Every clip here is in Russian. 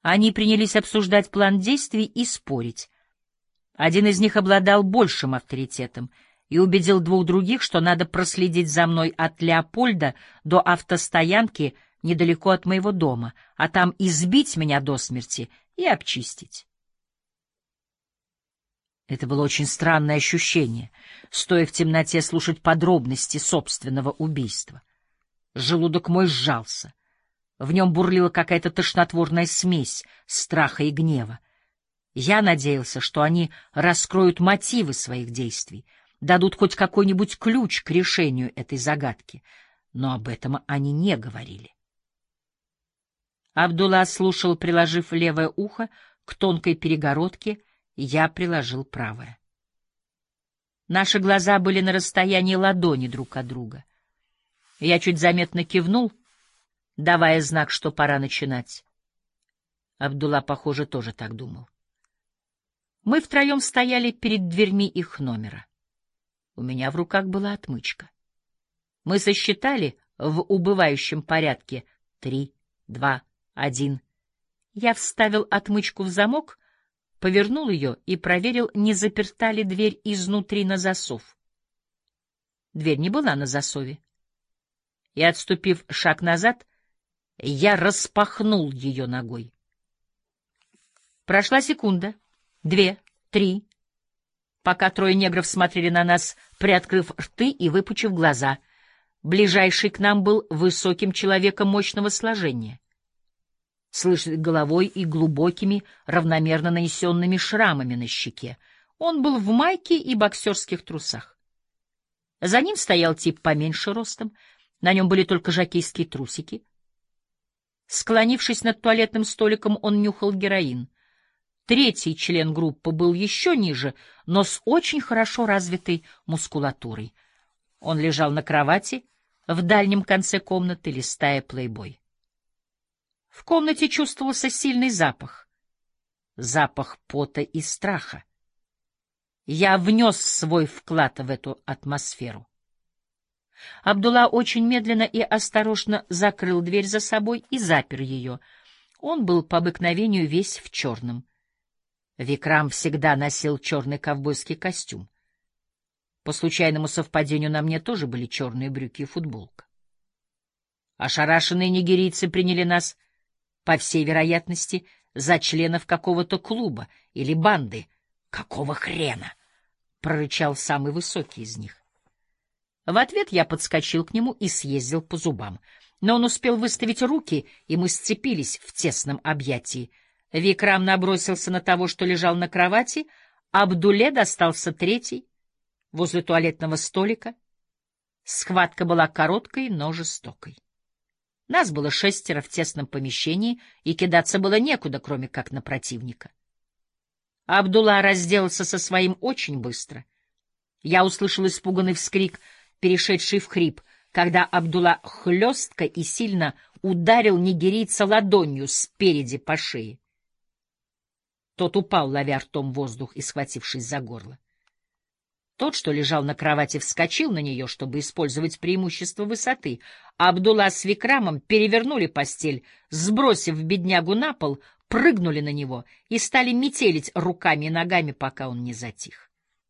Они принялись обсуждать план действий и спорить. Один из них обладал большим авторитетом и убедил двух других, что надо проследить за мной от Леопольда до автостоянки недалеко от моего дома, а там избить меня до смерти и обчистить. Это было очень странное ощущение, стоя в темноте слушать подробности собственного убийства. Желудок мой сжался. В нем бурлила какая-то тошнотворная смесь страха и гнева. Я надеялся, что они раскроют мотивы своих действий, дадут хоть какой-нибудь ключ к решению этой загадки, но об этом они не говорили. Абдулла слушал, приложив левое ухо к тонкой перегородке, я приложил правое. Наши глаза были на расстоянии ладони друг от друга. Я чуть заметно кивнул, давая знак, что пора начинать. Абдулла, похоже, тоже так думал. Мы втроем стояли перед дверьми их номера. У меня в руках была отмычка. Мы сосчитали в убывающем порядке 3, 2, 1. Я вставил отмычку в замок, повернул ее и проверил, не заперта ли дверь изнутри на засов. Дверь не была на засове. И, отступив шаг назад, я распахнул ее ногой. Прошла секунда, 2, 3, пока трое негров смотрели на нас, приоткрыв рты и выпучив глаза. Ближайший к нам был высоким человеком мощного сложения, с лысой головой и глубокими, равномерно нанесенными шрамами на щеке. Он был в майке и боксерских трусах. За ним стоял тип поменьше ростом, на нем были только жокейские трусики. Склонившись над туалетным столиком, он нюхал героин. Третий член группы был еще ниже, но с очень хорошо развитой мускулатурой. Он лежал на кровати в дальнем конце комнаты, листая плейбой. В комнате чувствовался сильный запах. Запах пота и страха. Я внес свой вклад в эту атмосферу. Абдулла очень медленно и осторожно закрыл дверь за собой и запер ее. Он был по обыкновению весь в черном. Викрам всегда носил черный ковбойский костюм. По случайному совпадению на мне тоже были черные брюки и футболка. Ошарашенные нигерийцы приняли нас, по всей вероятности, за членов какого-то клуба или банды. «Какого хрена?» — прорычал самый высокий из них. В ответ я подскочил к нему и съездил по зубам. Но он успел выставить руки, и мы сцепились в тесном объятии. Викрам набросился на того, что лежал на кровати, Абдулле достался третий, возле туалетного столика. Схватка была короткой, но жестокой. Нас было 6 в тесном помещении, и кидаться было некуда, кроме как на противника. Абдулла разделался со своим очень быстро. Я услышал испуганный вскрик, перешедший в хрип, когда Абдулла хлестко и сильно ударил нигерийца ладонью спереди по шее. Тот упал, ловя ртом воздух и схватившись за горло. Тот, что лежал на кровати, вскочил на нее, чтобы использовать преимущество высоты. Абдулла с Викрамом перевернули постель, сбросив беднягу на пол, прыгнули на него и стали метелить руками и ногами, пока он не затих.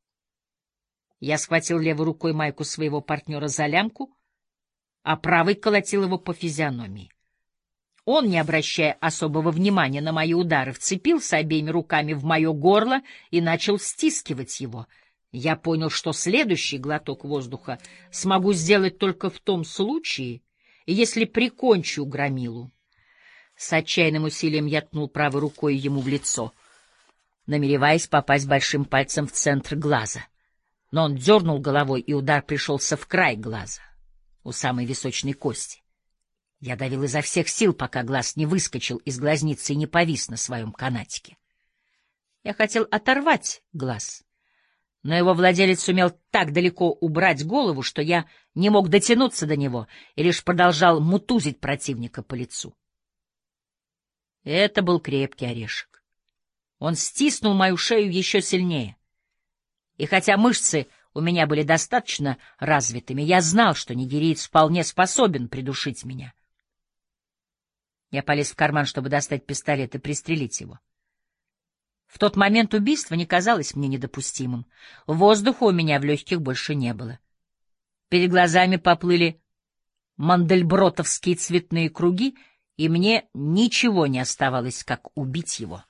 Я схватил левой рукой майку своего партнера за лямку, а правой колотил его по физиономии. Он, не обращая особого внимания на мои удары, вцепился обеими руками в мое горло и начал стискивать его. Я понял, что следующий глоток воздуха смогу сделать только в том случае, если прикончу громилу. С отчаянным усилием я ткнул правой рукой ему в лицо, намереваясь попасть большим пальцем в центр глаза. Но он дернул головой, и удар пришелся в край глаза, у самой височной кости. Я давил изо всех сил, пока глаз не выскочил из глазницы и не повис на своем канатике. Я хотел оторвать глаз, но его владелец сумел так далеко убрать голову, что я не мог дотянуться до него и лишь продолжал мутузить противника по лицу. Это был крепкий орешек. Он стиснул мою шею еще сильнее. И хотя мышцы у меня были достаточно развитыми, я знал, что нигериец вполне способен придушить меня. Я полез в карман, чтобы достать пистолет и пристрелить его. В тот момент убийство не казалось мне недопустимым. Воздуха у меня в легких больше не было. Перед глазами поплыли мандельбротовские цветные круги, и мне ничего не оставалось, как убить его.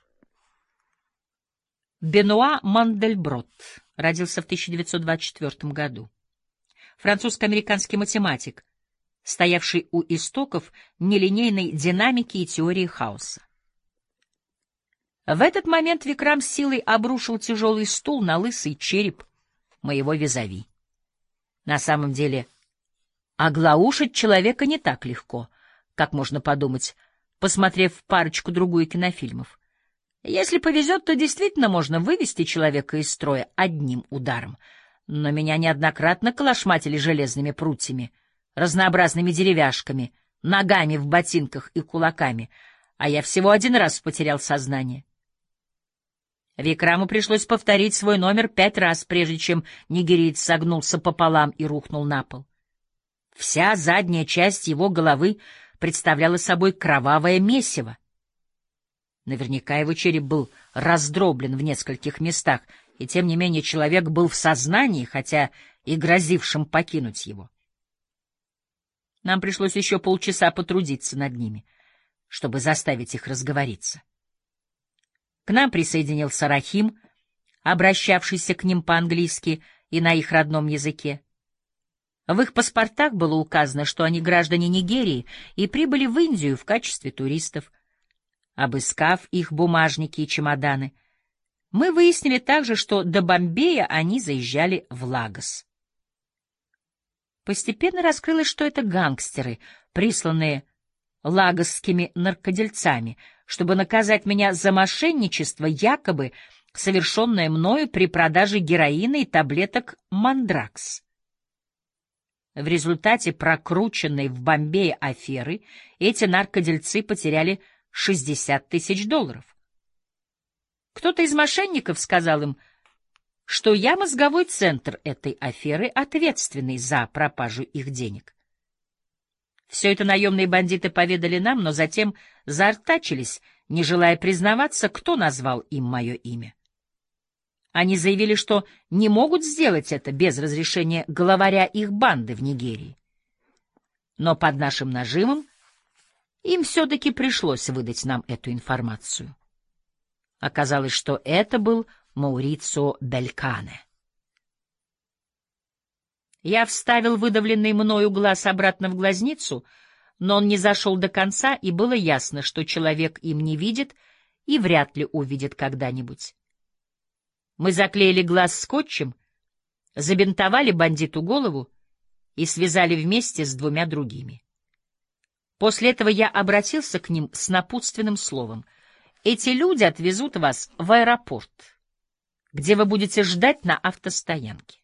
Бенуа Мандельброт родился в 1924 году. Французско-американский математик, стоявший у истоков нелинейной динамики и теории хаоса. В этот момент Викрам с силой обрушил тяжелый стул на лысый череп моего визави. На самом деле, оглаушить человека не так легко, как можно подумать, посмотрев парочку-другую кинофильмов. Если повезет, то действительно можно вывести человека из строя одним ударом. Но меня неоднократно калашматили железными прутьями, разнообразными деревяшками, ногами в ботинках и кулаками, а я всего один раз потерял сознание. Викраму пришлось повторить свой номер 5 раз, прежде чем нигериец согнулся пополам и рухнул на пол. Вся задняя часть его головы представляла собой кровавое месиво. Наверняка его череп был раздроблен в нескольких местах, и тем не менее человек был в сознании, хотя и грозившим покинуть его. Нам пришлось еще полчаса потрудиться над ними, чтобы заставить их разговориться. К нам присоединился Рахим, обращавшийся к ним по-английски и на их родном языке. В их паспортах было указано, что они граждане Нигерии и прибыли в Индию в качестве туристов. Обыскав их бумажники и чемоданы, мы выяснили также, что до Бомбея они заезжали в Лагос. Постепенно раскрылось, что это гангстеры, присланные лагосскими наркодельцами, чтобы наказать меня за мошенничество, якобы совершенное мною при продаже героина и таблеток «Мандракс». В результате прокрученной в Бомбее аферы эти наркодельцы потеряли $60 тысяч. Кто-то из мошенников сказал им, что я мозговой центр этой аферы, ответственный за пропажу их денег. Все это наемные бандиты поведали нам, но затем заортачились, не желая признаваться, кто назвал им мое имя. Они заявили, что не могут сделать это без разрешения главаря их банды в Нигерии. Но под нашим нажимом им все-таки пришлось выдать нам эту информацию. Оказалось, что это был Маурицио Белькане. Я вставил выдавленный мною глаз обратно в глазницу, но он не зашел до конца, и было ясно, что человек им не видит и вряд ли увидит когда-нибудь. Мы заклеили глаз скотчем, забинтовали бандиту голову и связали вместе с 2 другими. После этого я обратился к ним с напутственным словом. Эти люди отвезут вас в аэропорт, где вы будете ждать на автостоянке.